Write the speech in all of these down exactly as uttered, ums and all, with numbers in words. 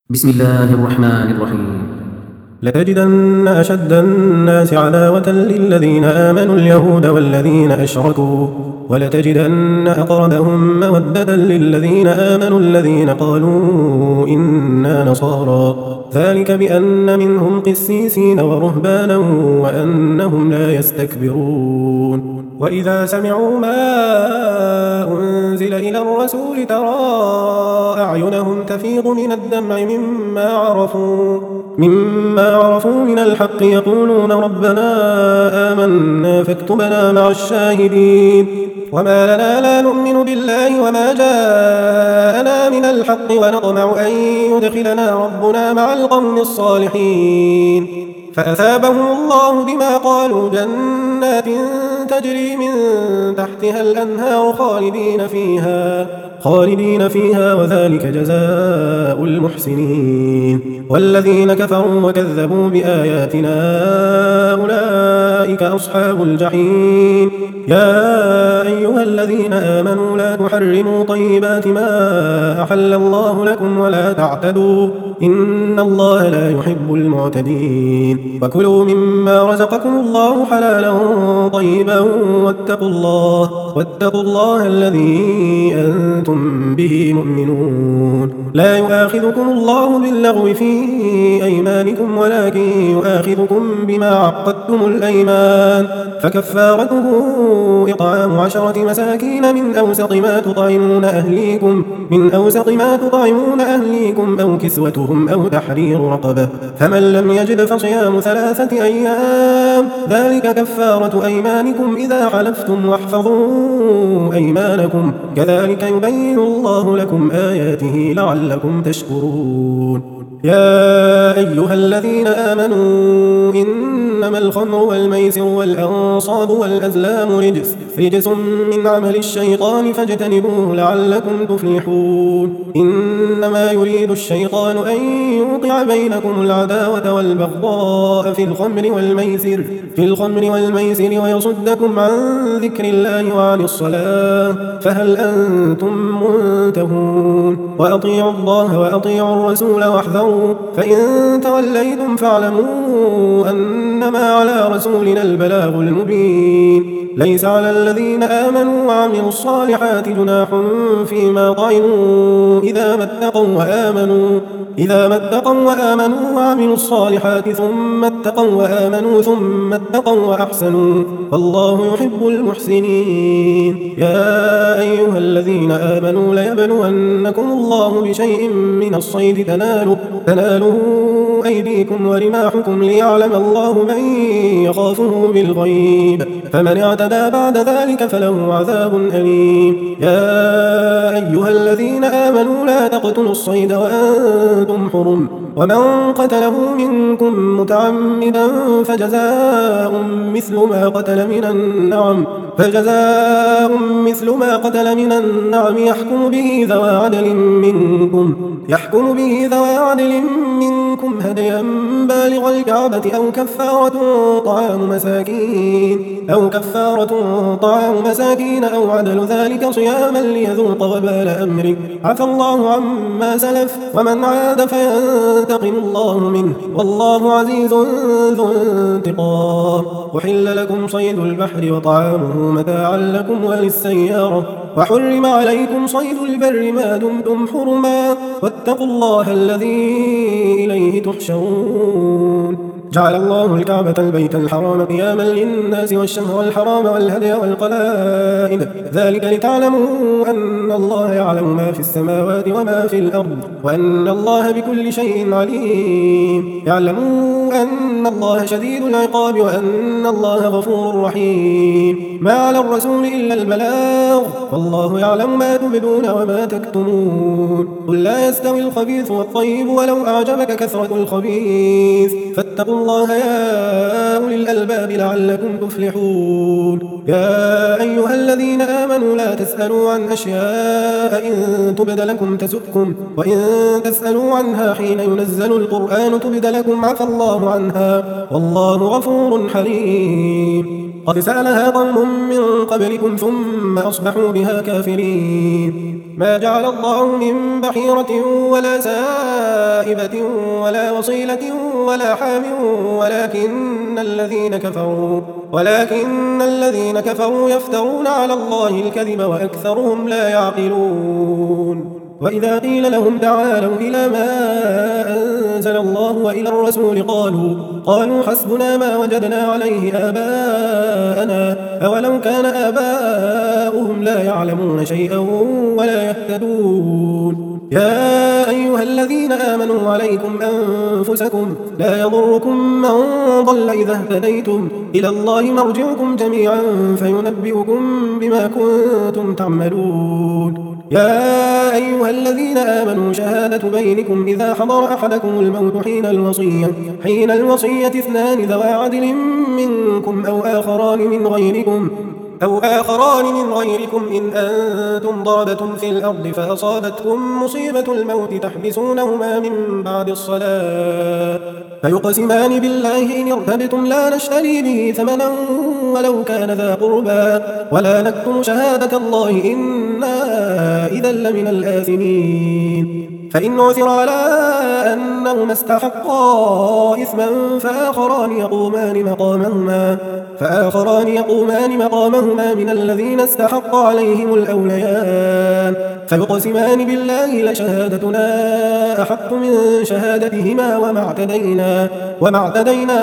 بسم الله الرحمن الرحيم. لتجدن أشد الناس عداوة للذين آمنوا اليهود والذين أشركوا ولتجدن أقربهم مودة للذين آمنوا الذين قالوا إنا نصارى ذلك بأن منهم قسيسين ورهبانا وأنهم لا يستكبرون. وإذا سمعوا ما أنزل إلى الرسول ترى أعينهم تفيض من الدمع مما عرفوا مما عرفوا من الحق يقولون ربنا آمنا فاكتبنا مع الشاهدين. وما لنا لا نؤمن بالله وما جاءنا من الحق ونطمع أن يدخلنا ربنا مع القوم الصالحين فأثابهم الله بما قالوا جنات تجري من تحتها الأنهار خالدين فيها خالدين فيها وذلك جزاء المحسنين. والذين كفروا وكذبوا بآياتنا أولئك أصحاب الجحيم. يا أيها الذين آمنوا لا تحرموا طيبات ما أحل الله لكم ولا تعتدوا إن الله لا يحب المعتدين. وكلوا مما رزقكم الله حلالا طيبا واتقوا الله واتقوا الله الذي أنتم به مؤمنون. لا يؤاخذكم الله باللغو في أيمانكم ولكن يؤاخذكم بما عقدتم الأيمان فكفارته إطعام عشرة مساكين من أوسط ما تطعمون أهليكم من أوسط ما تطعمون أهليكم أو كسوتهم أو تحرير رقبة فمن لم يجد فصيام ثلاثة أيام ذلك كفارة أيمانكم إذا حلفتم واحفظوا أيمانكم كذلك يبين الله لكم آياته لعلكم تشكرون. يا أيها الذين آمنوا إنما الخمر والميسر والأنصاب والأزلام رجس رجس من عمل الشيطان فاجتنبوه لعلكم تفلحون. إنما يريد الشيطان أن يوقع بينكم العداوة والبغضاء في الخمر والميسر في الخمر والميسر ويصدكم عن ذكر الله وعن الصلاة فهل أنتم منتهون. وأطيعوا الله وأطيعوا الرسول واحذروا فإن توليتم فاعلموا أنما على رسولنا البلاغ المبين. ليس على الذين آمنوا وعملوا الصالحات جناح فيما طعموا إذا ما اتقوا وآمنوا إذا ما اتقوا وآمنوا وعملوا الصالحات ثم اتقوا وآمنوا ثم اتقوا وأحسنوا والله يحب المحسنين. يا أيها الذين آمنوا ليبلونكم الله بشيء من الصيد تناله, تناله أيديكم ورماحكم ليعلم الله من يخافه بالغيب فمن اعتدى بعد ذلك فله عذاب أليم. يا أيها الذين آمنوا لا تقتلوا الصيد وأنتم حرم ومن قتله منكم متعمدا فجزاء مثل ما قتل من النعم فجزاء مثل ما قتل من النعم يحكم به ذوى عدل منكم يحكم به ذوى عدل منكم هديا بالغ الكعبة أو كفارة طعام مساكين أو كفارة طعام مساكين أو عدل ذلك صياما ليذوق وبال أمره عفى الله عما سلف ومن عاد فينتقم الله منه والله عزيز ذو انتقام. أحل لكم صيد البحر وطعامه متاعا لكم وللسيارة وحرم عليكم صيد البر ما دمتم حرما واتقوا الله الذي إليه تحشرون. جعل الله الكعبة البيت الحرام قياما للناس والشهر الحرام والهدي والقلائد ذلك لتعلموا أن الله يعلم ما في السماوات وما في الأرض وأن الله بكل شيء عليم. يعلموا أن الله شديد العقاب وأن الله غفور رحيم. ما على الرسول إلا البلاغ والله يعلم ما تبدون وما تكتمون. قل لا يستوي الخبيث والطيب ولو أعجبك كثرة الخبيث فاتقوا الله يا أولي الألباب لعلكم تفلحون. يا أيها الذين آمنوا لا تسألوا عن أشياء إن تبد لكم تسؤكم وإن تسألوا عنها حين ينزل القرآن تبد لكم عفى الله عنها والله غفور حليم. قد سألها قوم من قبلكم ثم أصبحوا بها كافرين. ما جعل الله من بحيرة ولا سائبة ولا وصيلة ولا حام ولكن الذين كفروا ولكن الذين كفروا يفترون على الله الكذب وأكثرهم لا يعقلون وإذا قيل لهم تعالوا إلى ما أنزل الله وإلى الرسول قالوا قالوا حسبنا ما وجدنا عليه آباءنا أولو كان آباؤهم لا يعلمون شيئا ولا يهتدون يا أيها الذين آمنوا عليكم أنفسكم لا يضركم من ضل إذا اهتديتم إلى الله مرجعكم جميعا فينبئكم بما كنتم تعملون يا أيها الذين آمنوا شهادة بينكم إذا حضر أحدكم الموت حين الوصية حين الوصية اثنان ذوى عدل منكم أو آخران من غيركم أو آخران من غيركم إن أنتم ضربتم في الأرض فأصابتكم مصيبة الموت تحبسونهما من بعد الصلاة فيقسمان بالله إن ارتبتم لا نشتري به ثمنا ولو كان ذا قربى ولا نكتم شهادة الله إنا إذا لمن الآثمين فإن عثر على أنهما استحقا إثما فآخران يقومان مقامهما فآخران يقومان مقامهما من الذين استحق عليهم الأوليان فيقسمان بالله لشهادتنا أحق من شهادتهما وما اعتدينا وما اعتدينا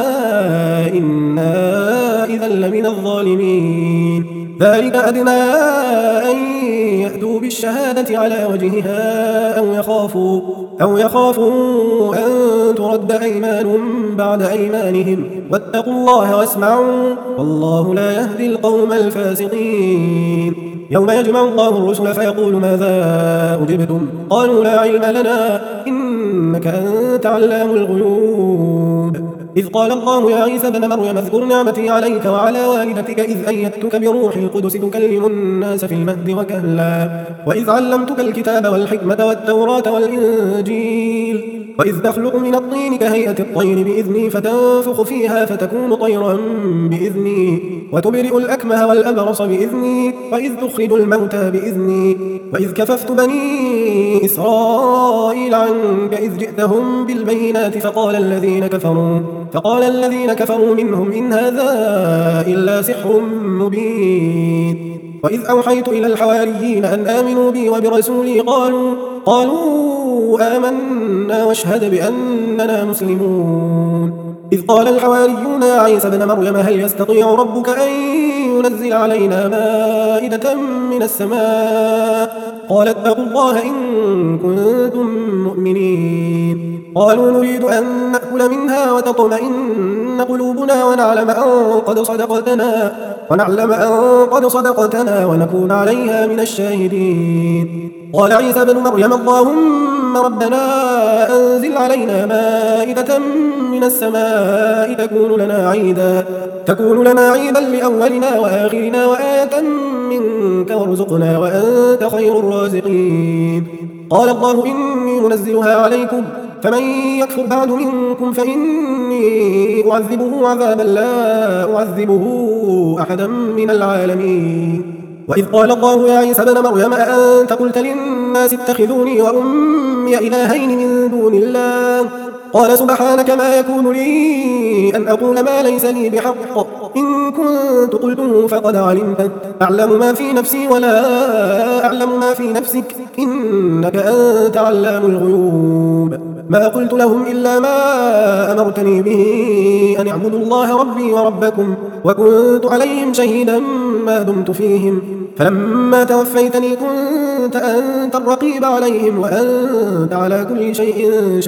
إنا إذا لمن الظالمين ذلك أدنى أن يأتوا بالشهادة على وجهها أو يخافوا أو يخافوا أن ترد أيمان بعد أيمانهم واتقوا الله واسمعوا والله لا يهدي القوم الفاسقين يوم يجمع الله الرسل فيقول ماذا أجبتم قالوا لا علم لنا إنك أنت علام الغيوب إذ قال الله يا عيسى ابن مريم اذكر نعمتي عليك وعلى والدتك إذ أيدتك بروح القدس تكلم الناس في المهد وكهلا وإذ علمتك الكتاب والحكمة والتوراة والإنجيل وإذ تخلق من الطين كهيئة الطير بإذني فتنفخ فيها فتكون طيرا بإذني وتبرئ الأكمه والأبرص بإذني وإذ تخرج الموتى بإذني وإذ كففت بني إسرائيل عنك إذ جئتهم بالبينات فقال الذين كفروا فقال الذين كفروا منهم إن هذا إلا سحر مبين وإذ أوحيت إلى الحواريين أن آمنوا بي وبرسولي قالوا قالوا آمنا واشهد بأننا مسلمون إذ قال الحواريون يا عيسى ابن مريم هل يستطيع ربك أن ينزل علينا مائدة من السماء قال اتقوا الله إن كنتم مؤمنين قالوا نريد أن نأكل منها وتطمئن قلوبنا ونعلم أن قد صدقتنا ونعلم أن قد صدقتنا ونكون عليها من الشاهدين قال عيسى ابن مريم اللهم ربنا أنزل علينا مائدة من السماء تكون لنا عيدا تكون لنا عيدا لأولنا وآخرنا وآية منك وارزقنا وأنت خير الرازقين قال الله إني منزلها عليكم فمن يكفر بعد منكم فإني أعذبه عذابا لا أعذبه أحدا من العالمين وإذ قال الله يا عيسى ابن مريم أأنت قلت للناس اتخذوني وأمي إلهين من دون الله قال سبحانك ما يكون لي أن أقول ما ليس لي بحق إن كنت قلته فقد علمته أعلم ما في نفسي ولا أعلم ما في نفسك إنك أنت علام الغيوب ما قلت لهم إلا ما أمرتني به أن اعبدوا الله ربي وربكم وكنت عليهم شهيدا ما دمت فيهم فلما توفيتني كنت أنت الرقيب عليهم وأنت على كل شيء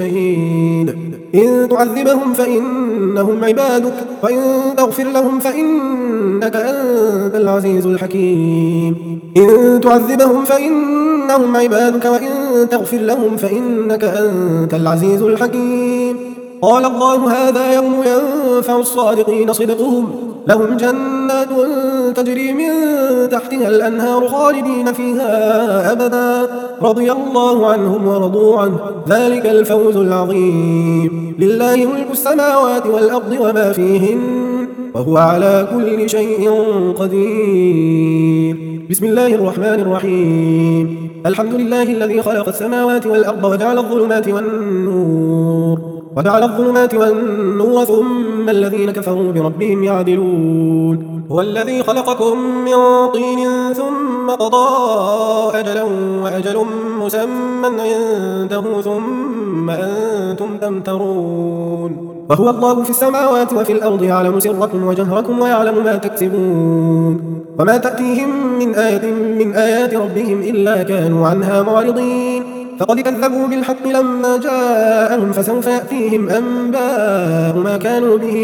شهيد إن تعذبهم فإنهم عبادك وإن تغفر لهم فإنك أنت العزيز الحكيم إن تعذبهم فإنهم عبادك وإن تغفر لهم فإنك أنت العزيز الحكيم قال الله هذا يوم ينفع الصادقين صدقهم لهم جنات تجري من تحتها الأنهار خالدين فيها أبدا رضي الله عنهم ورضوا عنه ذلك الفوز العظيم لله ملك السماوات والأرض وما فيهن وهو على كل شيء قدير بسم الله الرحمن الرحيم الحمد لله الذي خلق السماوات والأرض وجعل الظلمات والنور وجعل الظلمات والنور ثم الذين كفروا بربهم يعدلون هو الذي خلقكم من طين ثم قضى أجلا وأجل مسمى عنده ثم أنتم تمترون وهو الله في السماوات وفي الأرض يعلم سركم وجهركم ويعلم ما تكسبون وما تأتيهم من آية من آيات ربهم إلا كانوا عنها معرضين فقد كذبوا بالحق لما جاءهم فسوف يأتيهم أنباء ما كانوا به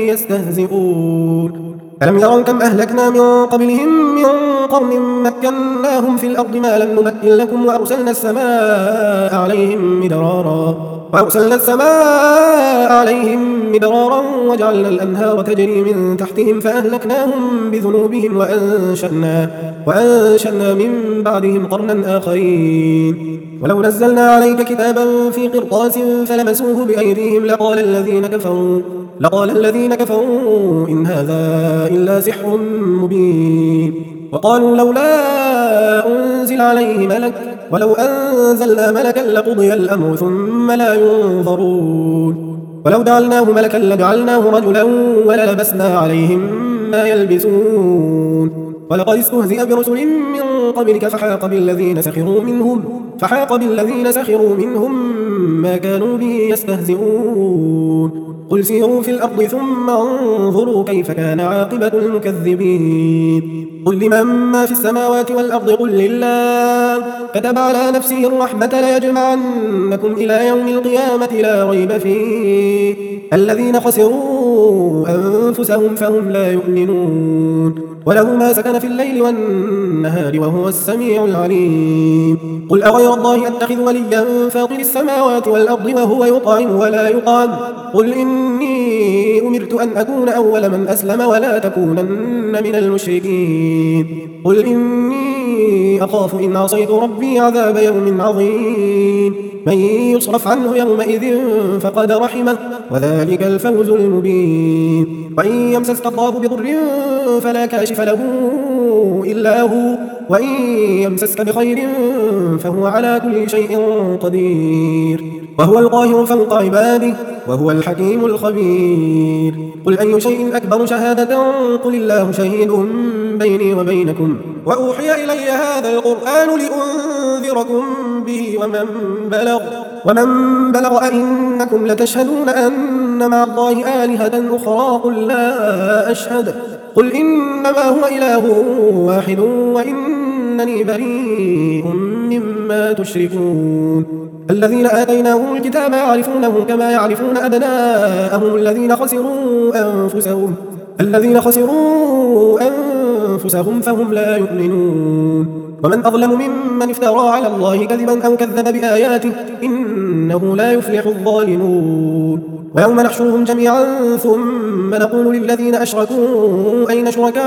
يستهزئون ألم يروا كم أهلكنا من قبلهم من قرن مكناهم في الأرض ما لم نمكن لكم وأرسلنا السماء عليهم مدرارا وأرسلنا السماء عليهم مدرارا وجعلنا الأنهار تجري من تحتهم فأهلكناهم بذنوبهم وأنشأنا, وأنشأنا من بعدهم قرنا آخرين ولو نزلنا عليك كتابا في قرطاس فلمسوه بأيديهم لقال الذين كفروا لقال الذين كفروا إن هذا إلا سحر مبين وقالوا لولا أنزل عليه ملك ولو أنزلنا ملكا لقضي الأمر ثم لا ينظرون ولو جعلناه ملكا لجعلناه رجلا وللبسنا عليهم ما يلبسون ولقد استهزئ برسل من قبلك فحاق بالذين سخروا منهم فحاق بالذين سخروا منهم ما كانوا به يستهزئون قل سيروا في الأرض ثم انظروا كيف كان عاقبة المكذبين قل لمن ما في السماوات والأرض قل لله كتب على نفسه الرحمة ليجمعنكم إلى يوم القيامة لا ريب فيه الذين خسروا أنفسهم فهم لا يؤمنون وله ما سكن في الليل والنهار وهو السميع العليم قل أغير الله أتخذ وليا فاطر السماوات والأرض وهو يطعم ولا يطعم قل إني أمرت أن أكون أول من أسلم ولا تكونن من المشركين قل إني أخاف إن عصيت ربي عذاب يوم عظيم من يصرف عنه يومئذ فقد رحمه وذلك الفوز المبين وإن يمسسك الله بضر فلا كاشف له إلا هو وإن يمسسك بخير فهو على كل شيء قدير وهو القاهر فوق عباده وهو الحكيم الخبير قل أي شيء أكبر شهادة قل الله شهيد بيني وبينكم وأوحي إلي هذا القرآن لأنذركم به ومن بلغ ومن بلغ أئنكم لتشهدون أن مع الله آلهة أخرى قل لا أشهد قل إنما هو إله واحد وإنني بريء مما تشركون الذين آتيناهم الكتاب يعرفونه كما يعرفون أبناءهم الذين خسروا أنفسهم الذين خسروا أنفسهم فهم لا يؤمنون ومن أظلم ممن افترى على الله كذبا أو كذب بآياته إنه لا يفلح الظالمون ويوم نحشرهم جميعا ثم نقول للذين أشركوا أين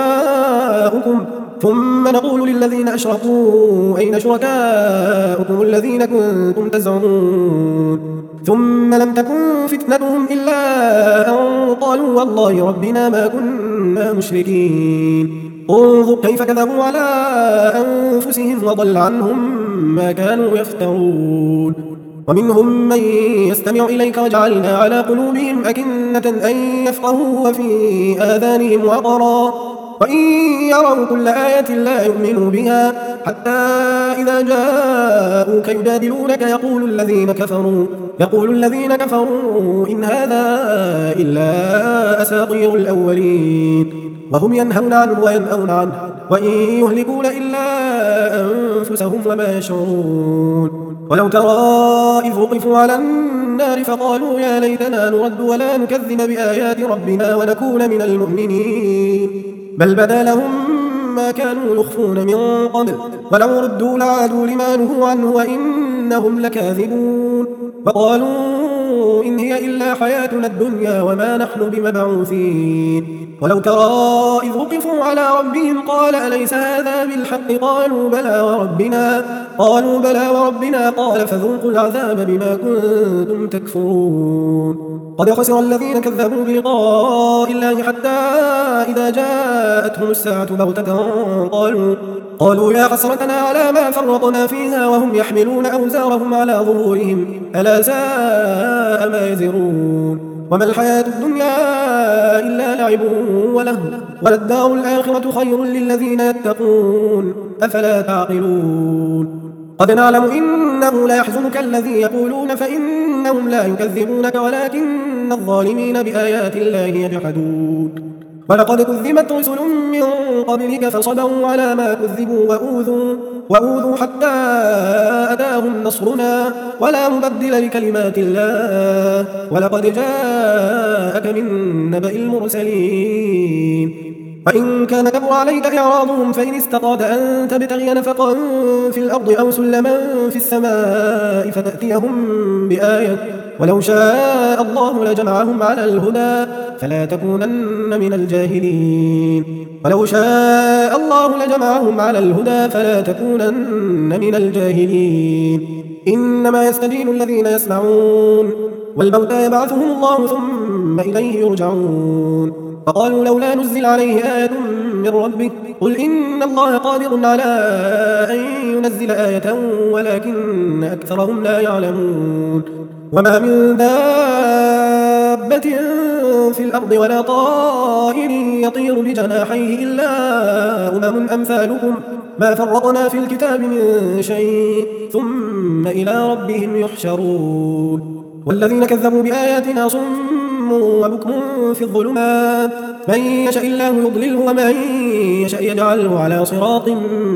شركاؤكم ثم نقول للذين أشركوا أين شركاؤكم الذين كنتم تزعمون ثم لم تكن فتنتهم إلا أن قالوا والله ربنا ما كنا مشركين انظر كيف كذبوا على أنفسهم وضل عنهم ما كانوا يفترون ومنهم من يستمع إليك وجعلنا على قلوبهم أكنة أن يفقهوا وفي آذانهم وقرا وإن يروا كل آية لا يؤمنوا بها حتى إذا جاءوك يجادلونك يقول الذين كفروا يقول الذين كفروا إن هذا إلا أساطير الأولين وهم ينهون عنه وينأون عنه وإن يهلكون إلا أنفسهم وما يشعرون ولو ترى إذ وقفوا على النار فقالوا يا ليتنا نرد ولا نكذب بآيات ربنا ونكون من المؤمنين بل بدا لهم ما كانوا يخفون من قبل ولو ردوا لعادوا لما نهوا عنه وإنهم لكاذبون وقالوا إن هي إلا حياتنا الدنيا وما نحن بمبعوثين ولو ترى إذ وقفوا على ربهم قال أليس هذا بالحق قالوا بلى وربنا قالوا بلى وربنا قال فذوقوا العذاب بما كنتم تكفرون قد خسر الذين كذبوا بلقاء الله حتى إذا جاءتهم الساعة بغتة قالوا قالوا يا حسرتنا على ما فرطنا فيها وهم يحملون أوزارهم على ظهورهم ألا ساء ما يزرون وما الحياة الدنيا إلا لعب وله وللدار الآخرة خير للذين يتقون أفلا تعقلون قد نعلم إنه لا يحزنك الذي يقولون فإنهم لا يكذبونك ولكن الظالمين بآيات الله يجحدون ولقد كذبت رسل من قبلك فصبروا على ما كذبوا وأوذوا, وأوذوا حتى أتاهم نصرنا ولا مبدل لكلمات الله ولقد جاءك من نبأ المرسلين وإن كان كبر عليك إعراضهم فإن استطعت أن تبتغي نفقا في الأرض أو سلما في السماء فتأتيهم بآية ولو شاء الله لجمعهم على الهدى فلا تكونن من الجاهلين ولو شاء الله لجمعهم على الهدى فلا تكونن من الجاهلين إنما يستجيب الذين يسمعون والموتى يبعثهم الله ثم إليه يرجعون فقالوا لولا نزل عليه آية من ربه قل إن الله قادر على أن ينزل آية ولكن أكثرهم لا يعلمون وما من دابة في الأرض ولا طائر يطير بجناحيه إلا أمم أمثالكم ما فرطنا في الكتاب من شيء ثم إلى ربهم يحشرون والذين كذبوا بآياتنا صم وبكم في الظلمات من يشاء الله يضلله ومن يشاء يجعله على صراط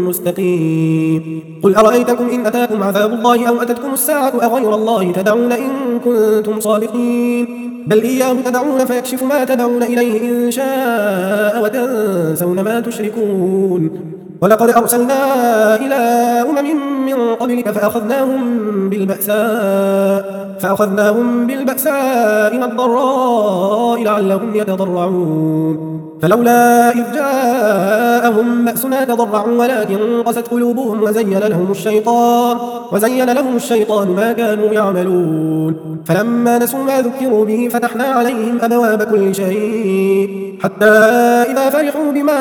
مستقيم قل أرأيتكم إن أتاكم عذاب الله أو أتتكم الساعة أغير الله تدعون إن كنتم صادقين بل إياه تدعون فيكشف ما تدعون إليه إن شاء وتنسون ما تشركون ولقد أرسلنا إلى أمم من قبلك فأخذناهم بالبأساء فأخذناهم بالبأساء والضراء لعلهم يتضرعون فلولا إذ جاءهم بأسنا تضرعوا ولكن قست قلوبهم وزين لهم الشيطان وزين لهم الشيطان ما كانوا يعملون فلما نسوا ما ذكروا به فتحنا عليهم أبواب كل شيء حتى إذا فرحوا بما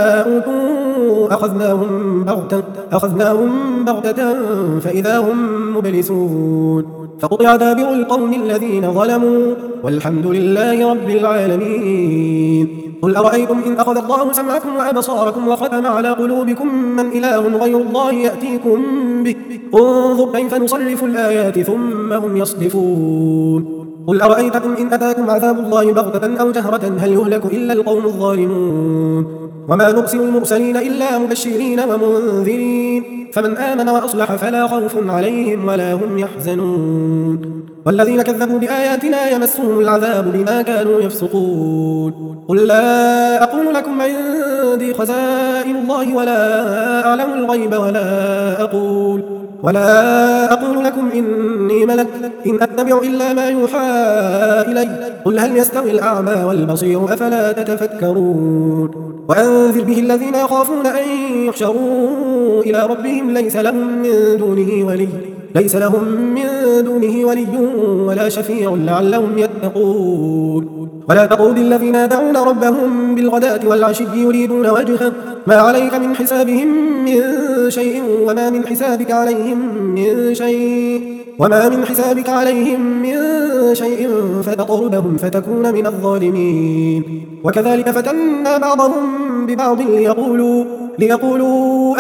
أوتوا أخذناهم بغتة أخذناهم بغتة فإذا هم مبلسون فقطع دابر القوم الذين ظلموا والحمد لله رب العالمين قل أرأيتم إن أخذ الله سمعكم وأبصاركم وختم على قلوبكم من إله غير الله يأتيكم به انظر كيف نصرف الآيات ثم هم يصدفون قل أرأيتكم إن أتاكم عذاب الله بغتة أو جهرة هل يهلك إلا القوم الظالمون وما نرسل المرسلين إلا مبشرين ومنذرين فمن آمن وأصلح فلا خوف عليهم ولا هم يحزنون والذين كذبوا بآياتنا يمسهم العذاب بما كانوا يفسقون قل لا أقول لكم عندي خزائن الله ولا أعلم الغيب ولا أقول ولا أقول لكم إني ملك إن أتبع إلا ما يوحى إلي قل هل يستوي الأعمى والبصير أفلا تتفكرون وأنذر به الذين يخافون أن يحشروا إلى ربهم ليس لهم من دونه ولي ليس لهم من دونه ولي ولا شفيع لعلهم يتقون ولا تطرد الذين يدعون ربهم بالغداة والعشي يريدون وجهه ما عليك من حسابهم من شيء وما من حسابك عليهم من شيء وما من حسابك عليهم من شيء فتطردهم فتكون من الظالمين وكذلك فتنا بعضهم ببعض ليقولوا ليقولوا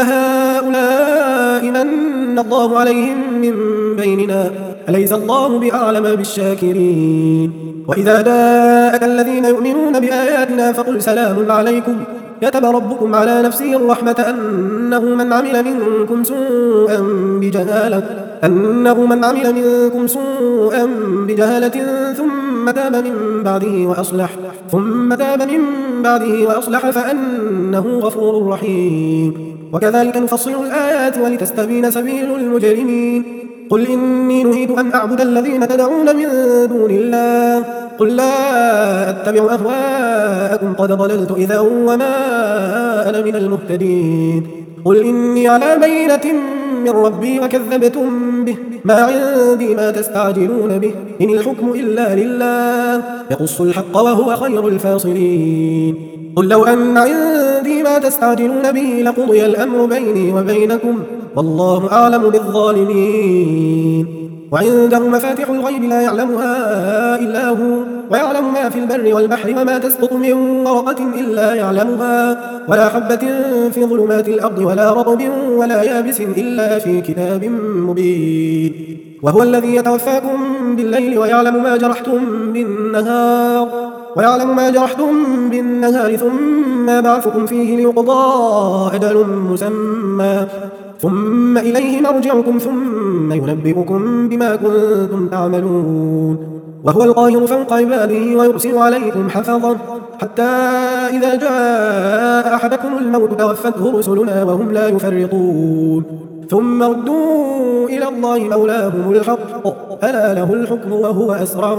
أهؤلاء من الله عليهم من بيننا أليس الله بأعلم بالشاكرين وإذا جاءك الذين يؤمنون بآياتنا فقل سلام عليكم كتب ربكم على نفسه الرحمة أنه من عمل منكم سوءا بجهالة أنه من عمل منكم سوءا بجهالة ثم تاب من بعده وأصلح ثم تاب من بعده وأصلح فأنه غفور رحيم وكذلك نفصل الآيات ولتستبين سبيل المجرمين قل إني نهيت أن أعبد الذين تدعون من دون الله قل لا أتبع أهواءكم قد ضللت إذا وما أنا من المهتدين قل إني على بينة من ربي وكذبتم به ما عندي ما تستعجلون به إن الحكم إلا لله يقص الحق وهو خير الفاصلين قل لو أن عندي بما تستعجلون به لقضي الأمر بيني وبينكم والله أعلم بالظالمين. وعنده مفاتح الغيب لا يعلمها إلا هو ويعلم ما في البر والبحر وما تسقط من ورقة إلا يعلمها ولا حبة في ظلمات الأرض ولا رطب ولا يابس إلا في كتاب مبين. وهو الذي يتوفاكم بالليل ويعلم ما جرحتم بالنهار ويعلم ما جرحتم بالنهار ثم يبعثكم فيه ليقضى أجل مسمى ثم إليه مرجعكم ثم ينبئكم بما كنتم تعملون. وهو القاهر فوق عباده ويرسل عليكم حفظا حتى إذا جاء أحدكم الموت توفته رسلنا وهم لا يفرطون ثم ردوا إلى الله مولاهم الحق ألا له الحكم وهو أسرع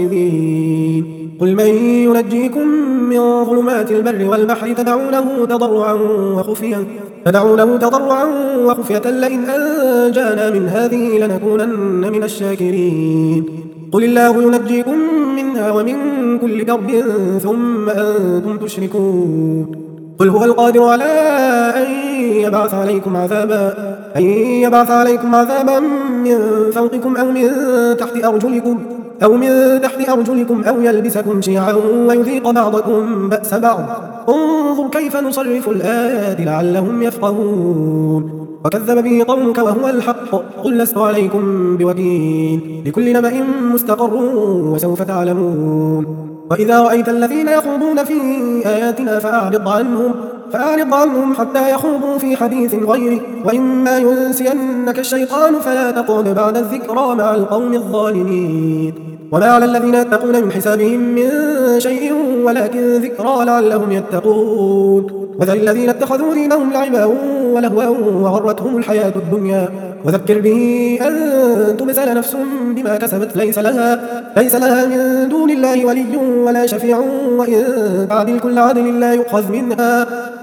الحاسبين. قل من ينجيكم من ظلمات البر والبحر تدعونه تضرعا وخفيا تدعونه تضرعا وخفية لئن أنجانا من هذه لنكونن من الشاكرين. قل الله ينجيكم منها ومن كل كرب ثم أنتم تشركون. قل هو القادر على أن يبعث عليكم عذابا أن يبعث عليكم عذابا من فوقكم أو من تحت أرجلكم أو من تحت أرجلكم أو يلبسكم شيعا ويذيق بعضكم بأس بعض انظر كيف نصرف الآيات لعلهم يفقهون. وكذب به قومك وهو الحق قل لست عليكم بوكيل لكل نبأ مستقر وسوف تعلمون. وإذا رأيت الذين يخوضون في آياتنا فأعرض عنهم فأعرض عنهم حتى يخوضوا في حديث غيره وإما ينسينك الشيطان فلا تقعد بعد الذكرى مع القوم الظالمين. وما على الذين يتقون من حسابهم من شيء ولكن ذكرى لعلهم يتقون. وذل الذين اتخذوا دينهم لعبا ولهوا وغرتهم الحياة الدنيا وذكر به أن تبسل نفس بما كسبت ليس لها, ليس لها من دون الله ولي ولا شفيع وإن تعدل كل عدل لا يؤخذ منها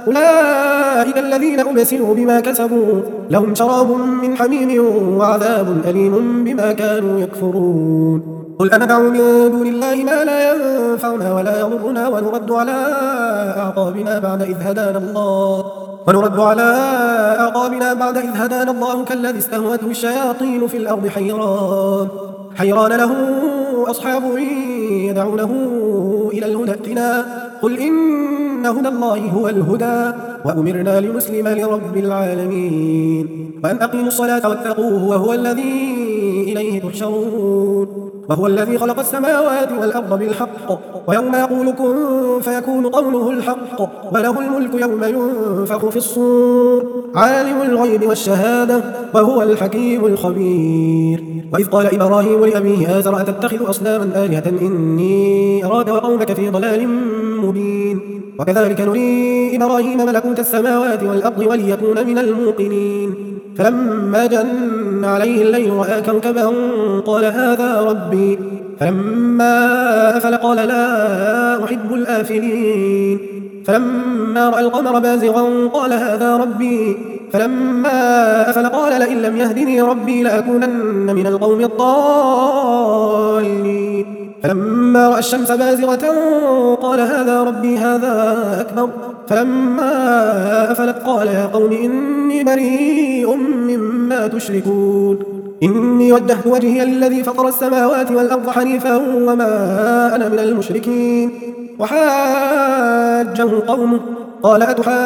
أولئك الذين أبسلوا بما كسبوا لهم شراب من حميم وعذاب أليم بما كانوا يكفرون. قل أندعو من دون الله ما لا ينفعنا ولا يضرنا ونرد على أعقابنا بعد إذ هدانا الله ونرد على أعقابنا بعد إذ هدانا الله كالذي استهوته الشياطين في الأرض حيران حيران له أصحاب يدعونه إلى الهدى ائتنا قل إن هدى الله هو الهدى وأمرنا لنسلم لرب العالمين وأن أقيموا الصلاة واتقوه وهو الذي إليه تحشرون. وهو الذي خلق السماوات والأرض بالحق ويوم يقول كن فيكون قوله الحق وله الملك يوم ينفخ في الصور عالم الغيب والشهادة وهو الحكيم الخبير. وإذ قال إبراهيم لأبيه آزر أتتخذ أصناما آلهة إني أراك وقومك في ضلال مبين. وكذلك نري إبراهيم ملكوت السماوات والأرض وليكون من الموقنين فلما جن عليه الليل رأى كوكبا قال هذا ربي فلما أفل قال لا أحب الآفلين فلما رأى القمر بازغا قال هذا ربي فلما أفل قال لئن لم يهدني ربي لأكونن من القوم الضالين فلما رأى الشمس بازغة قال هذا ربي هذا أكبر فلما أفلت قال يا قوم إني بريء مما تشركون إني وجهت وجهي للذي فطر السماوات والأرض حنيفا وما أنا من المشركين. وحاجه قومه قال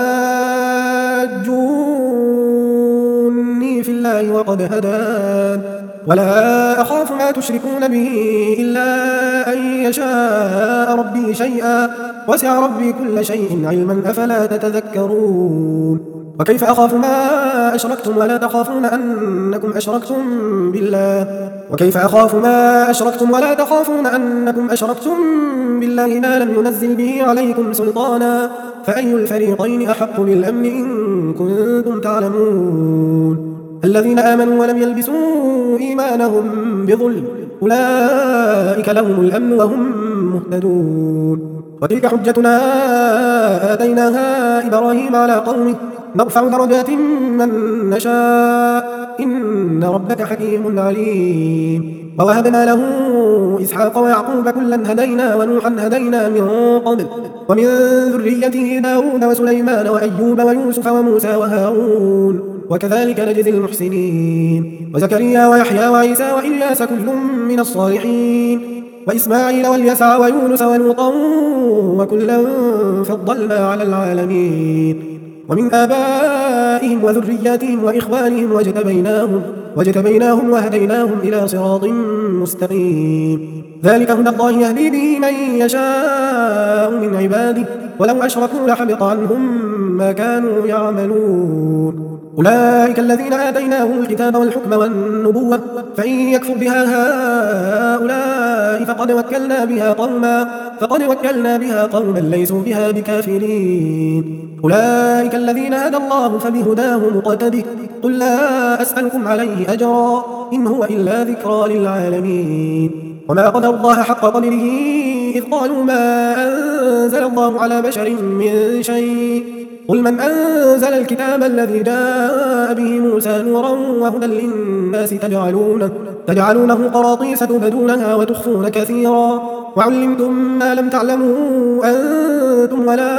أتحاجوني في الله وقد هدان ولا أخاف ما تشركون به إلا أن يشاء ربي شيئا وسع ربي كل شيء علما أفلا تتذكرون. وكيف أخاف ما أشركتم ولا تخافون أنكم أشركتم بالله وكيف أخاف ما أشركتم ولا تخافون أنكم أشركتم بالله ما لم ينزل به عليكم سلطانا فأي الفريقين أحق بالأمن إن كنتم تعلمون. الذين آمنوا ولم يلبسوا إيمانهم بظلم أولئك لهم الأمن وهم مهتدون. وتلك حجتنا آتيناها إبراهيم على قومه نرفع درجات من نشاء إن ربك حكيم عليم. ووهبنا له إسحاق ويعقوب كلا هدينا ونوحا هدينا من قبل ومن ذريته داود وسليمان وأيوب ويوسف وموسى وهارون وكذلك نجزي المحسنين وزكريا ويحيى وعيسى وإلياس كل من الصالحين وإسماعيل واليسع ويونس ولوطا وكلا فضلنا على العالمين ومن آبائهم وذرياتهم وإخوانهم واجتبيناهم, واجتبيناهم وهديناهم إلى صراط مستقيم ذلك هدى الله يهدي به من يشاء من عباده ولو أشركوا لحبط عنهم ما كانوا يعملون أولئك الذين آتيناهم الكتاب والحكم والنبوة فإن يكفر بها هؤلاء فقد وكلنا بها قوما فقد وكلنا بها قوما ليسوا بها بكافرين أولئك الذين هدى الله فبهداه مقتده قل لا أسألكم عليه أجرا إن هو إلا ذكرى للعالمين وما قدر الله حق قدره إذ قالوا ما أنزل الله على بشر من شيء قل من أنزل الكتاب الذي جاء به موسى نورا وهدى للناس تجعلونه, تجعلونه قراطيس تبدونها وتخفون كثيرا وعلمتم ما لم تعلموا أنتم ولا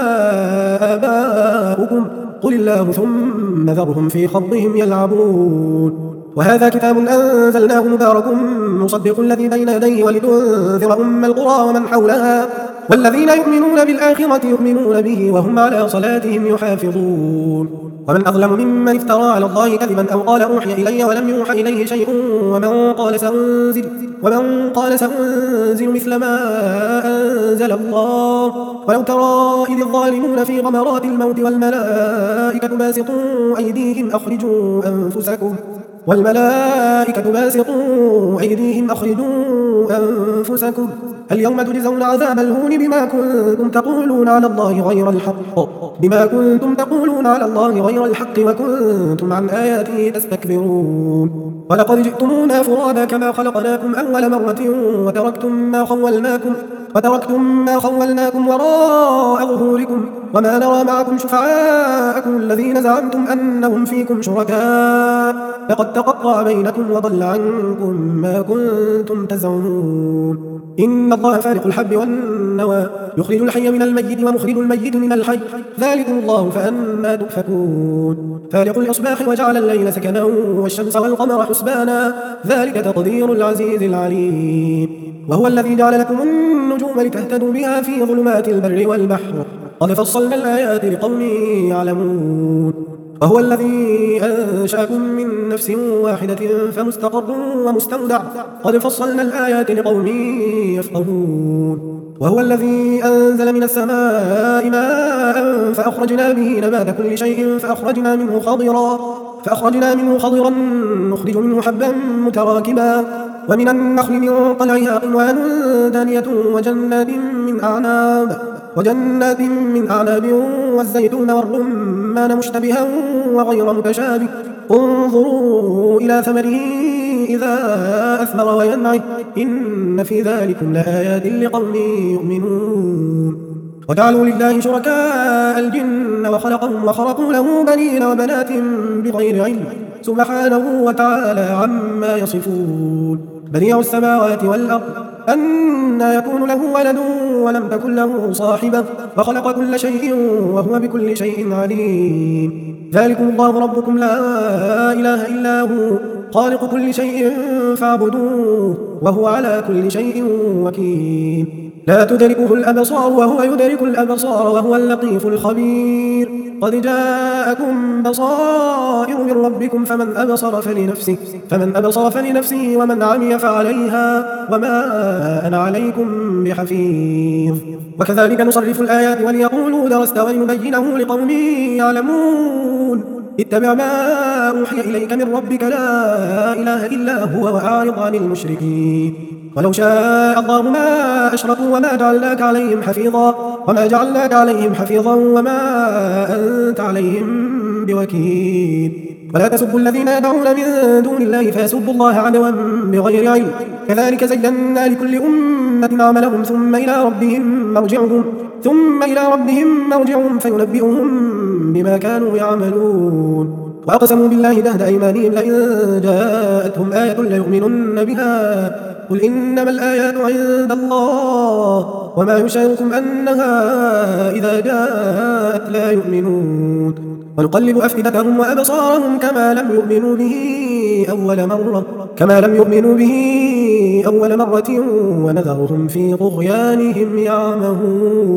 آباؤكم قل الله ثم ذرهم في خوضهم يلعبون وهذا كتاب أنزلناه مبارك مصدق الذي بين يديه ولتنذر أم القرى ومن حولها والذين يؤمنون بالآخرة يؤمنون به وهم على صلاتهم يحافظون ومن أظلم ممن افترى على الله كذبا أو قال أوحي إلي ولم يوحى إليه شيء ومن قال سأنزل, ومن قال سأنزل مثل ما أنزل الله ولو ترى إذ الظالمون في غمرات الموت والملائكة باسطوا أيديهم أخرجوا أنفسكم والملائكة باسطوا أيديهم أخرجوا أنفسكم اليوم تجزون عذاب الهون بما كنتم تقولون على الله غير الحق بما كنتم تقولون على الله غير الحق وكنتم عن آياته تستكبرون ولقد جئتمونا فرادا كما خلقناكم أول مرة وتركتم ما خولناكم وتركتم ما خولناكم وراء ظهوركم وما نرى معكم شفعاءكم الذين زعمتم أنهم فيكم شركاء لقد تقطع بينكم وضل عنكم ما كنتم تزعمون إن الله فالق الحب والنوى يخرج الحي من الميت ومخرج الميت من الحي ذلكم الله فأنا تؤفكون فالق الإصباح وجعل الليل سكنا والشمس والقمر حسبانا ذلك تقدير العزيز العليم وهو الذي جعل لكم النجوم لتهتدوا بها في ظلمات البر والبحر قد فصلنا الآيات لقوم يعلمون وهو الذي أنشأكم من نفس واحدة فمستقر ومستودع قد فصلنا الآيات لقوم يفقهون وهو الذي أنزل من السماء ماء فأخرجنا به نبات كل شيء فأخرجنا منه خضرا فأخرجنا منه خضرا نخرج منه حبا متراكبا ومن النخل من طلعها قنوان دانية وجنات من أعناب وجنات من أعناب والزيتون والرمان مشتبها وغير متشابه انظروا إلى ثمره إذا أثمر وينعه إن في ذلكم لآيات لقوم يؤمنون وجعلوا لله شركاء الجن وخلقهم وخرقوا له بنين وبنات بغير علم سبحانه وتعالى عما يصفون بديع السماوات والأرض أنى يكون له ولد ولم تكن له صاحبة وخلق كل شيء وهو بكل شيء عليم ذلكم الله ربكم لا إله إلا هو خالق كل شيء فاعبدوه وهو على كل شيء وكيل لا تدركه الأبصار وهو يدرك الأبصار وهو اللطيف الخبير قد جاءكم بصائر من ربكم فمن أبصر فلنفسه فمن أبصر فلنفسه ومن عمي فعليها وما أنا عليكم بحفيظ وكذلك نصرف الآيات وليقولوا درست ولنبينه لقوم يعلمون اتبع ما أوحي إليك من ربك لا إله إلا هو وأعرض عن المشركين ولو شاء الله ما أشركوا وما جعلناك عليهم حفيظا وما جعلناك عليهم حفيظا وما أنت عليهم بوكيل ولا تسبوا الذين يدعون من دون الله فيسبوا الله عدوا بغير علم كذلك زينا لكل أمة عملهم ثم إلى ربهم مرجعهم ثم إلى ربهم مرجعهم فينبئهم بما كانوا يعملون وأقسموا بالله جهد أيمانهم لئن جاءتهم آية ليؤمنن بها قل إنما الآيات عند الله وما يشعركم أنها إذا جاءت لا يؤمنون ونقلب أفئدتهم وأبصارهم كما لم يؤمنوا به أول مرة كما لم يؤمنوا به أول مرة ونذرهم في طغيانهم يعمهون.